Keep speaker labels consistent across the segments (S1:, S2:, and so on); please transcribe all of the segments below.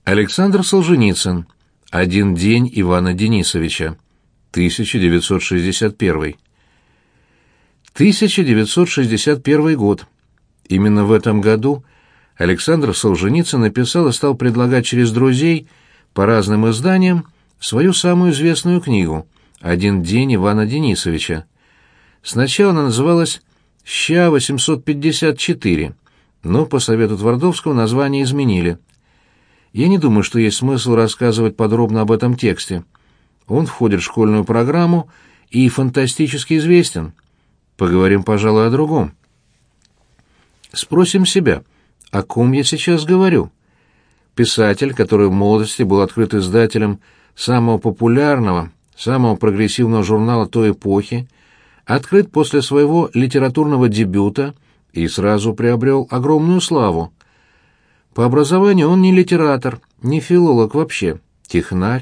S1: Александр Солженицын. «Один день Ивана Денисовича». 1961. 1961 год. Именно в этом году Александр Солженицын написал и стал предлагать через друзей по разным изданиям свою самую известную книгу «Один день Ивана Денисовича». Сначала она называлась «Ща 854», но по совету Твардовского название изменили. Я не думаю, что есть смысл рассказывать подробно об этом тексте. Он входит в школьную программу и фантастически известен. Поговорим, пожалуй, о другом. Спросим себя, о ком я сейчас говорю? Писатель, который в молодости был открыт издателем самого популярного, самого прогрессивного журнала той эпохи, открыт после своего литературного дебюта и сразу приобрел огромную славу. По образованию он не литератор, не филолог вообще, технарь.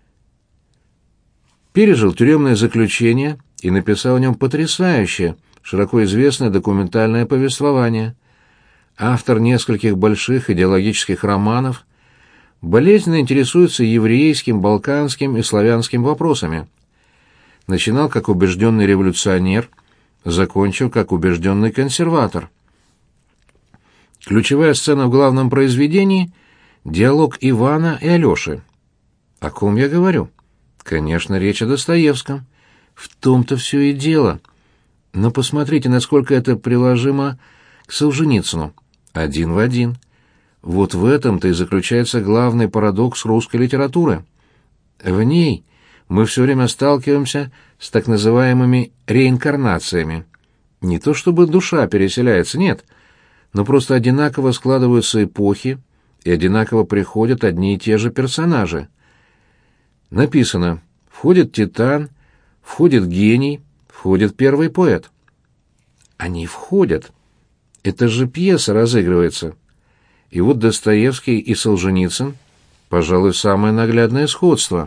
S1: Пережил тюремное заключение и написал о нем потрясающее, широко известное документальное повествование. Автор нескольких больших идеологических романов, болезненно интересуется еврейским, балканским и славянским вопросами. Начинал как убежденный революционер, закончил как убежденный консерватор. Ключевая сцена в главном произведении — диалог Ивана и Алеши. О ком я говорю? Конечно, речь о Достоевском. В том-то все и дело. Но посмотрите, насколько это приложимо к Солженицыну. Один в один. Вот в этом-то и заключается главный парадокс русской литературы. В ней мы все время сталкиваемся с так называемыми реинкарнациями. Не то чтобы душа переселяется, нет, но просто одинаково складываются эпохи, и одинаково приходят одни и те же персонажи. Написано: входит Титан, входит гений, входит первый поэт. Они входят. Это же пьеса разыгрывается. И вот Достоевский и Солженицын, пожалуй, самое наглядное сходство.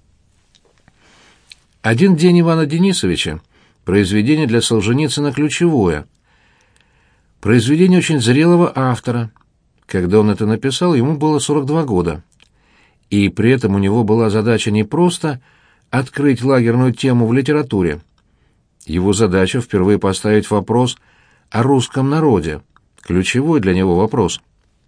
S1: «Один день Ивана Денисовича» — произведение для Солженицына ключевое. Произведение очень зрелого автора. Когда он это написал, ему было 42 года. И при этом у него была задача не просто открыть лагерную тему в литературе. Его задача впервые поставить вопрос о русском народе, ключевой для него вопрос.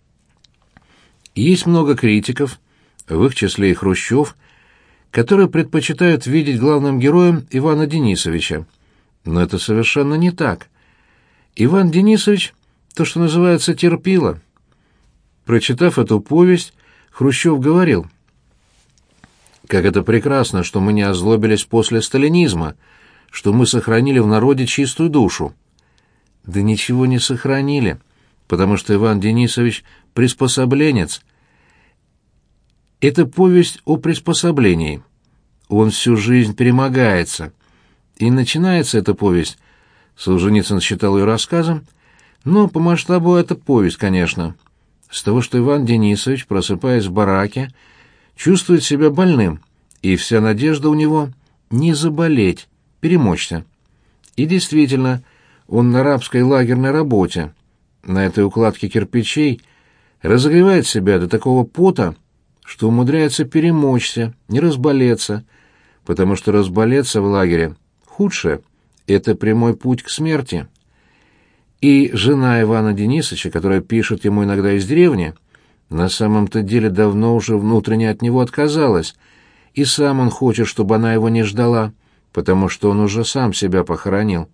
S1: Есть много критиков, в их числе и Хрущев, которые предпочитают видеть главным героем Ивана Денисовича. Но это совершенно не так. Иван Денисович — то, что называется, терпило. Прочитав эту повесть, Хрущев говорил: «Как это прекрасно, что мы не озлобились после сталинизма, что мы сохранили в народе чистую душу». Да ничего не сохранили, потому что Иван Денисович — приспособленец. Это повесть о приспособлении. Он всю жизнь перемогается. И начинается эта повесть, Солженицын считал ее рассказом, но по масштабу это повесть, конечно, с того, что Иван Денисович, просыпаясь в бараке, чувствует себя больным, и вся надежда у него не заболеть, перемочься. И действительно, он на рабской лагерной работе, на этой укладке кирпичей, разогревает себя до такого пота, что умудряется перемочься, не разболеться, потому что разболеться в лагере худшее — это прямой путь к смерти. И жена Ивана Денисовича, которая пишет ему иногда из деревни, на самом-то деле давно уже внутренне от него отказалась, и сам он хочет, чтобы она его не ждала, потому что он уже сам себя похоронил.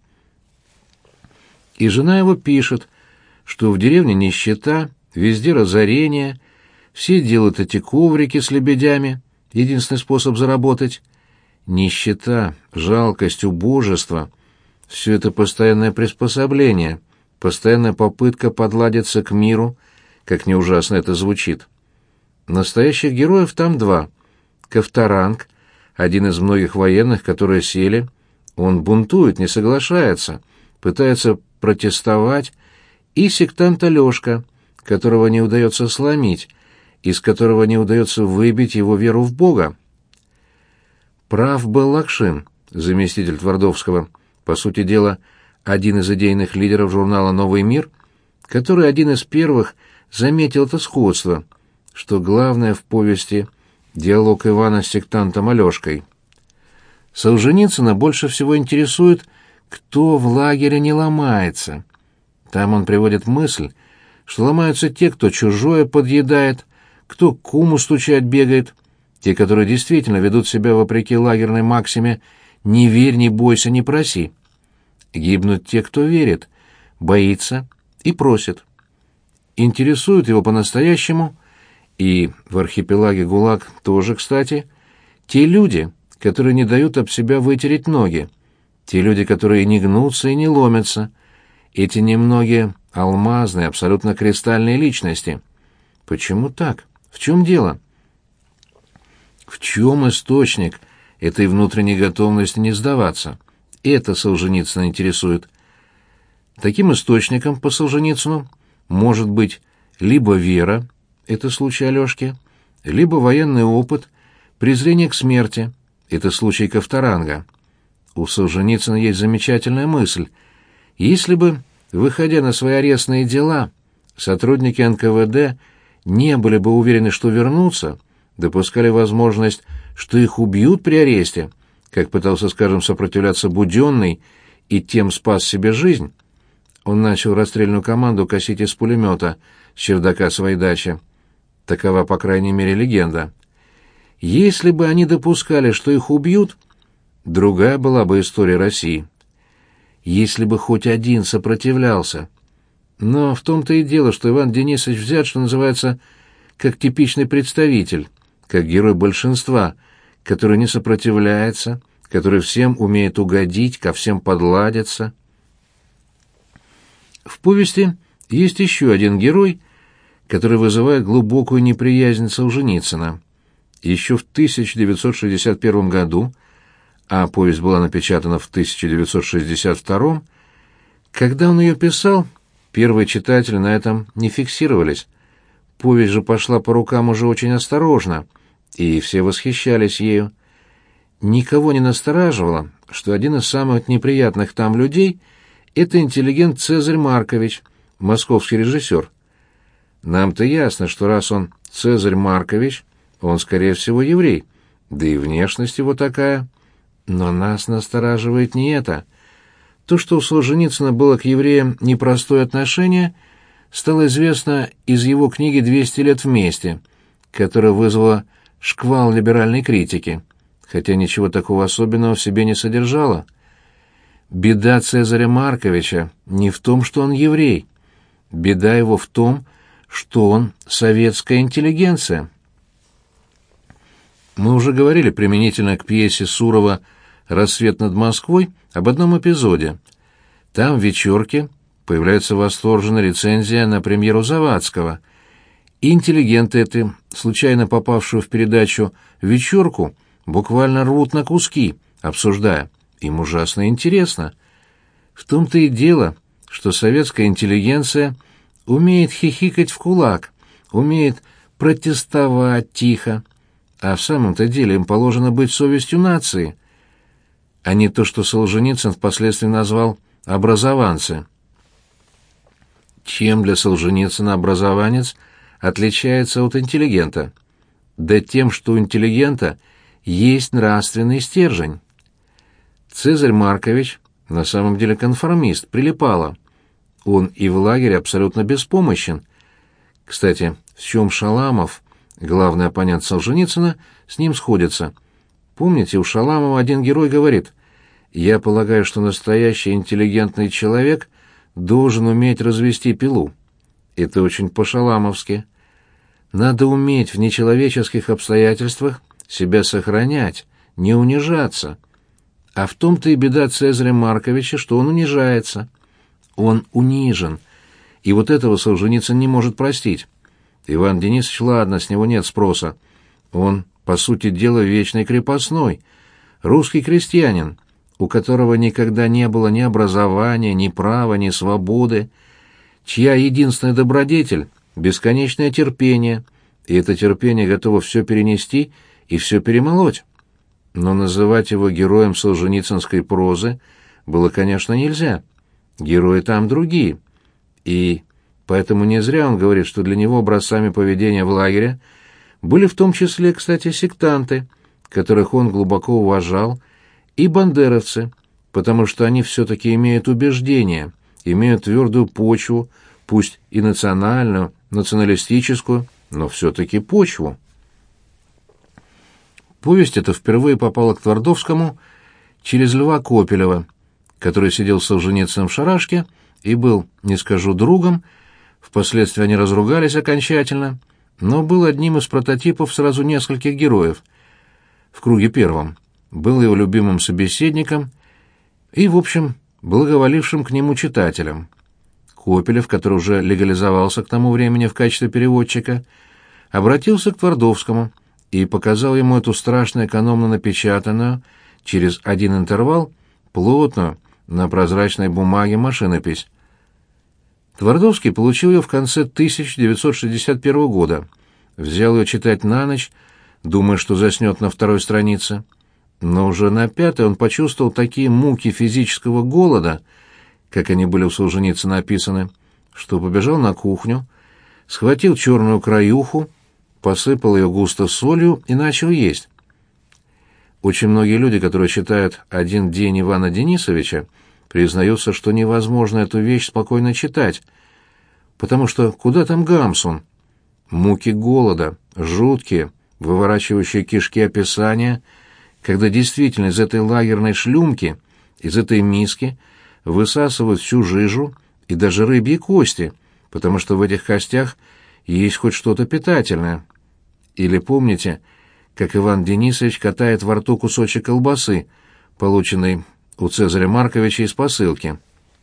S1: И жена его пишет, что в деревне нищета, везде разорение, все делают эти коврики с лебедями, единственный способ заработать. Нищета, жалкость, убожество — все это постоянное приспособление, постоянная попытка подладиться к миру, как не ужасно это звучит. Настоящих героев там два. Ковторанг, один из многих военных, которые сели, он бунтует, не соглашается, пытается протестовать, и сектант Алешка, которого не удается сломить, из которого не удается выбить его веру в Бога. Прав был Лакшин, заместитель Твардовского, по сути дела, один из идейных лидеров журнала «Новый мир», который один из первых заметил это сходство, что главное в повести — диалог Ивана с сектантом Алешкой. Солженицына больше всего интересует, кто в лагере не ломается. Там он приводит мысль, что ломаются те, кто чужое подъедает, кто к куму стучать бегает, те, которые действительно ведут себя вопреки лагерной максиме «не верь, не бойся, не проси». Гибнут те, кто верит, боится и просит. Интересуют его по-настоящему, и в архипелаге ГУЛАГ тоже, кстати, те люди, которые не дают об себя вытереть ноги, те люди, которые не гнутся и не ломятся, эти немногие алмазные, абсолютно кристальные личности. Почему так? В чем дело? В чем источник этой внутренней готовности не сдаваться? Это Солженицына интересует. Таким источником по Солженицыну может быть либо вера, это случай Алешки, либо военный опыт, презрение к смерти, это случай Ковторанга. У Солженицына есть замечательная мысль. Если бы, выходя на свои арестные дела, сотрудники НКВД не были бы уверены, что вернутся, допускали возможность, что их убьют при аресте, как пытался, скажем, сопротивляться Буденный и тем спас себе жизнь, он начал расстрельную команду косить из пулемета с чердака своей дачи. Такова, по крайней мере, легенда. Если бы они допускали, что их убьют, другая была бы история России. Если бы хоть один сопротивлялся. Но в том-то и дело, что Иван Денисович взят, что называется, как типичный представитель, как герой большинства, который не сопротивляется, который всем умеет угодить, ко всем подладиться. В повести есть еще один герой, который вызывает глубокую неприязнь Солженицына. Еще в 1961 году, а повесть была напечатана в 1962, когда он ее писал, первые читатели на этом не фиксировались. Повесть же пошла по рукам уже очень осторожно, и все восхищались ею. Никого не настораживало, что один из самых неприятных там людей — это интеллигент Цезарь Маркович, московский режиссер. Нам-то ясно, что раз он Цезарь Маркович, он, скорее всего, еврей, да и внешность его такая. Но нас настораживает не это. То, что у Солженицына было к евреям непростое отношение, стало известно из его книги «200 лет вместе», которая вызвала шквал либеральной критики, хотя ничего такого особенного в себе не содержала. Беда Цезаря Марковича не в том, что он еврей. Беда его в том, что он советская интеллигенция. Мы уже говорили применительно к пьесе Сурова «Рассвет над Москвой» об одном эпизоде. Там в «Вечерке» появляется восторженная рецензия на премьеру Завадского. И интеллигенты эти, случайно попавшие в передачу «Вечерку», буквально рвут на куски, обсуждая. Им ужасно интересно. В том-то и дело, что советская интеллигенция умеет хихикать в кулак, умеет протестовать тихо, а в самом-то деле им положено быть совестью нации, а не то, что Солженицын впоследствии назвал «образованцы». Чем для Солженицына образованец отличается от интеллигента? Да тем, что у интеллигента есть нравственный стержень. Цезарь Маркович на самом деле конформист, прилипало. Он и в лагере абсолютно беспомощен. Кстати, в чем Шаламов, главный оппонент Солженицына, с ним сходится. Помните, у Шаламова один герой говорит: «Я полагаю, что настоящий интеллигентный человек должен уметь развести пилу». Это очень по-шаламовски. Надо уметь в нечеловеческих обстоятельствах себя сохранять, не унижаться. А в том-то и беда Цезаря Марковича, что он унижается. Он унижен. И вот этого Солженицын не может простить. Иван Денисович, ладно, с него нет спроса. Он, по сути дела, вечный крепостной. Русский крестьянин, у которого никогда не было ни образования, ни права, ни свободы, чья единственная добродетель — бесконечное терпение, и это терпение готово все перенести и все перемолоть. Но называть его героем солженицынской прозы было, конечно, нельзя. Герои там другие. И поэтому не зря он говорит, что для него образцами поведения в лагере были в том числе, кстати, сектанты, которых он глубоко уважал, и бандеровцы, потому что они все-таки имеют убеждения, имеют твердую почву, пусть и национальную, националистическую, но все-таки почву. Повесть эта впервые попала к Твардовскому через Льва Копелева, который сидел с Солженицыным в шарашке и был, не скажу другом, впоследствии они разругались окончательно, но был одним из прототипов сразу нескольких героев. В круге первом был его любимым собеседником и, в общем, благоволившим к нему читателем. Копелев, который уже легализовался к тому времени в качестве переводчика, обратился к Твардовскому и показал ему эту страшно экономно напечатанную, через один интервал, плотную, на прозрачной бумаге машинопись. Твардовский получил ее в конце 1961 года, взял ее читать на ночь, думая, что заснет на второй странице. Но уже на пятой он почувствовал такие муки физического голода, как они были у Солженицына написаны, что побежал на кухню, схватил черную краюху, посыпал ее густо солью и начал есть. Очень многие люди, которые читают «Один день Ивана Денисовича», признаются, что невозможно эту вещь спокойно читать, потому что куда там Гамсун? Муки голода, жуткие, выворачивающие кишки описания, когда действительно из этой лагерной шлюмки, из этой миски высасывают всю жижу и даже рыбьи кости, потому что в этих костях есть хоть что-то питательное. Или помните, как Иван Денисович катает во рту кусочек колбасы, полученный у Цезаря Марковича из посылки.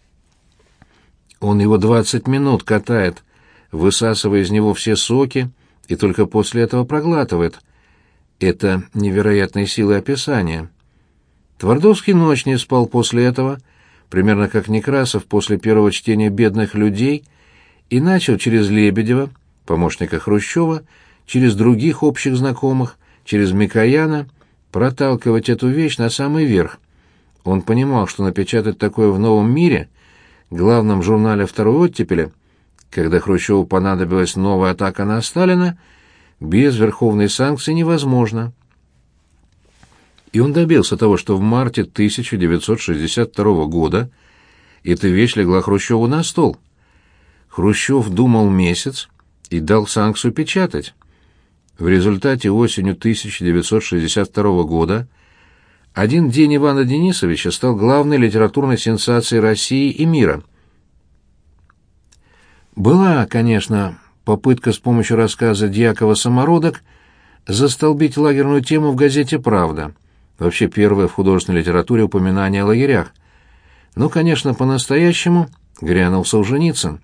S1: Он его 20 минут катает, высасывая из него все соки, и только после этого проглатывает. Это невероятной силы описания. Твардовский ночь не спал после этого, примерно как Некрасов после первого чтения «Бедных людей», и начал через Лебедева, помощника Хрущева, через других общих знакомых, через Микояна, проталкивать эту вещь на самый верх. Он понимал, что напечатать такое в «Новом мире», главном журнале второй оттепели, когда Хрущеву понадобилась новая атака на Сталина, без верховной санкции невозможно. И он добился того, что в марте 1962 года эта вещь легла Хрущеву на стол. Хрущев думал месяц и дал санкцию печатать. В результате осенью 1962 года «Один день Ивана Денисовича» стал главной литературной сенсацией России и мира. Была, конечно, попытка с помощью рассказа Дьякова «Самородок» застолбить лагерную тему в газете «Правда», вообще первое в художественной литературе упоминание о лагерях. Но, конечно, по-настоящему грянул Солженицын.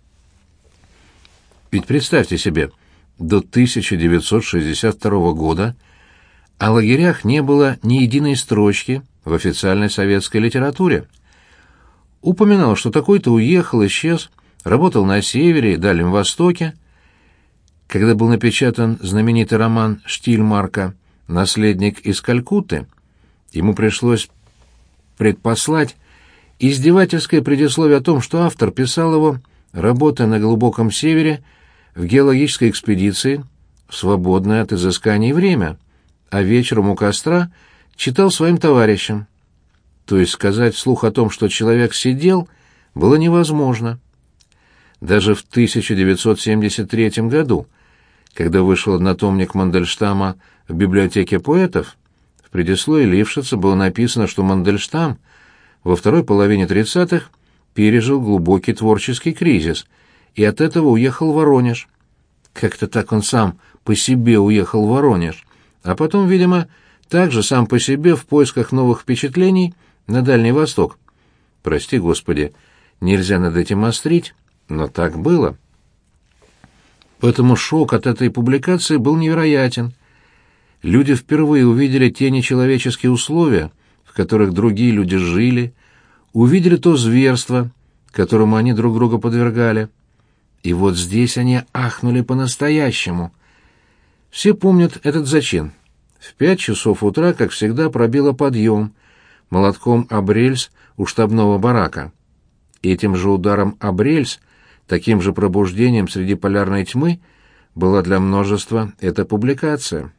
S1: Ведь представьте себе, до 1962 года о лагерях не было ни единой строчки в официальной советской литературе. Упоминал, что такой-то уехал, исчез, работал на Севере и Дальнем Востоке. Когда был напечатан знаменитый роман Штильмарка «Наследник из Калькутты», ему пришлось предпослать издевательское предисловие о том, что автор писал его, работая на глубоком севере, в геологической экспедиции, в свободное от изысканий время, а вечером у костра читал своим товарищам. То есть сказать вслух о том, что человек сидел, было невозможно. Даже в 1973 году, когда вышел однотомник Мандельштама в библиотеке поэтов, в предисловии Лившица было написано, что Мандельштам во второй половине 30-х пережил глубокий творческий кризис и от этого уехал в Воронеж. Как-то так он сам по себе уехал в Воронеж, а потом, видимо, также сам по себе в поисках новых впечатлений на Дальний Восток. Прости, Господи, нельзя над этим острить, но так было. Поэтому шок от этой публикации был невероятен. Люди впервые увидели те нечеловеческие условия, в которых другие люди жили, увидели то зверство, которому они друг друга подвергали. И вот здесь они ахнули по-настоящему. Все помнят этот зачин. В 5 часов утра, как всегда, пробило подъем, молотком об рельс у штабного барака. Этим же ударом об рельс, таким же пробуждением среди полярной тьмы, была для множества эта публикация.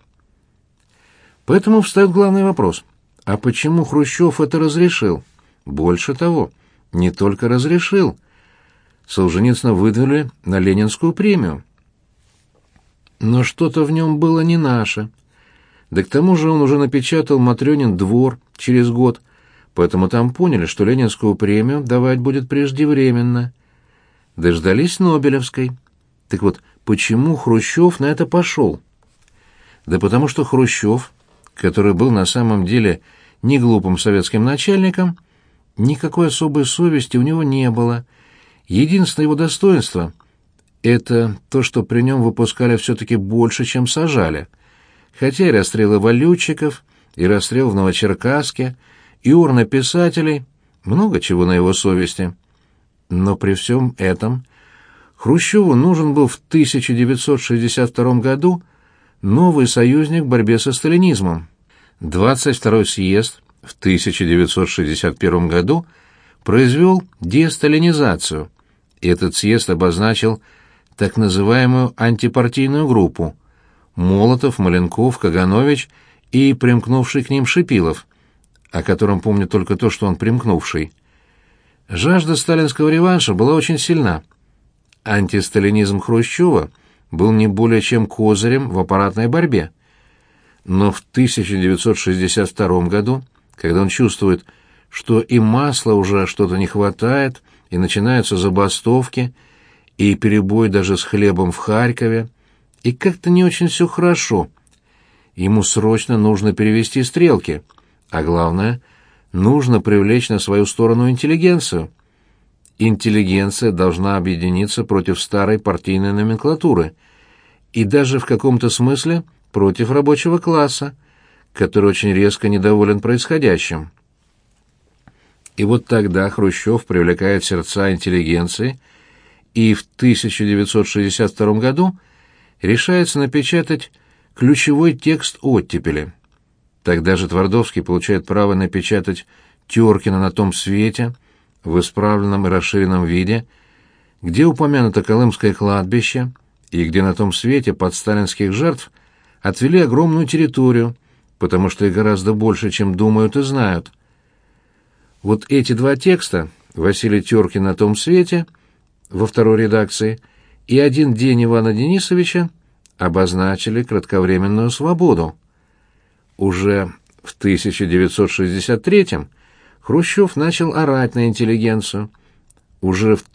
S1: Поэтому встает главный вопрос: а почему Хрущев это разрешил? Больше того, не только разрешил. Солженицына выдвинули на Ленинскую премию. Но что-то в нем было не наше. Да к тому же он уже напечатал «Матрёнин двор» через год, поэтому там поняли, что Ленинскую премию давать будет преждевременно. Дождались Нобелевской. Так вот, почему Хрущев на это пошел? Да потому что Хрущев, который был на самом деле не глупым советским начальником, никакой особой совести у него не было. Единственное его достоинство — это то, что при нем выпускали все-таки больше, чем сажали. Хотя и расстрелы валютчиков, и расстрел в Новочеркасске, и урны писателей, много чего на его совести. Но при всем этом Хрущеву нужен был в 1962 году новый союзник в борьбе со сталинизмом. 22-й съезд в 1961 году произвел десталинизацию, и этот съезд обозначил так называемую антипартийную группу — Молотов, Маленков, Каганович и примкнувший к ним Шипилов, о котором помню только то, что он примкнувший. Жажда сталинского реванша была очень сильна. Антисталинизм Хрущева был не более чем козырем в аппаратной борьбе. Но в 1962 году, когда он чувствует, что и масла уже что-то не хватает, и начинаются забастовки, и перебой даже с хлебом в Харькове, и как-то не очень все хорошо, ему срочно нужно перевести стрелки, а главное, нужно привлечь на свою сторону интеллигенцию. Интеллигенция должна объединиться против старой партийной номенклатуры и даже в каком-то смысле против рабочего класса, который очень резко недоволен происходящим. И вот тогда Хрущев привлекает сердца интеллигенции и в 1962 году решается напечатать ключевой текст оттепели. Тогда же Твардовский получает право напечатать Тёркина на том свете в исправленном и расширенном виде, где упомянуто Колымское кладбище и где на том свете под сталинских жертв отвели огромную территорию, потому что их гораздо больше, чем думают и знают. Вот эти два текста, Василий Тёркин на том свете, во второй редакции, и «Один день Ивана Денисовича» обозначили кратковременную свободу. Уже в 1963-м Хрущев начал орать на интеллигенцию. Уже в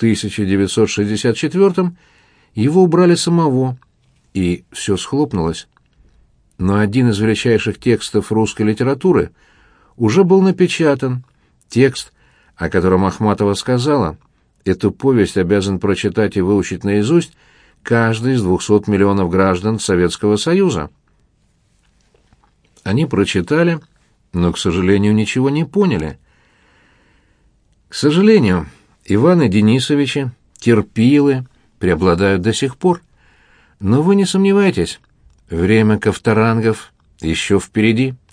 S1: 1964-м его убрали самого, и все схлопнулось. Но один из величайших текстов русской литературы уже был напечатан. Текст, о котором Ахматова сказала, эту повесть обязан прочитать и выучить наизусть каждый из 200 миллионов граждан Советского Союза. Они прочитали, но, к сожалению, ничего не поняли. К сожалению, Иваны Денисовичи, терпилы, преобладают до сих пор. Но вы не сомневайтесь, время ковторангов еще впереди.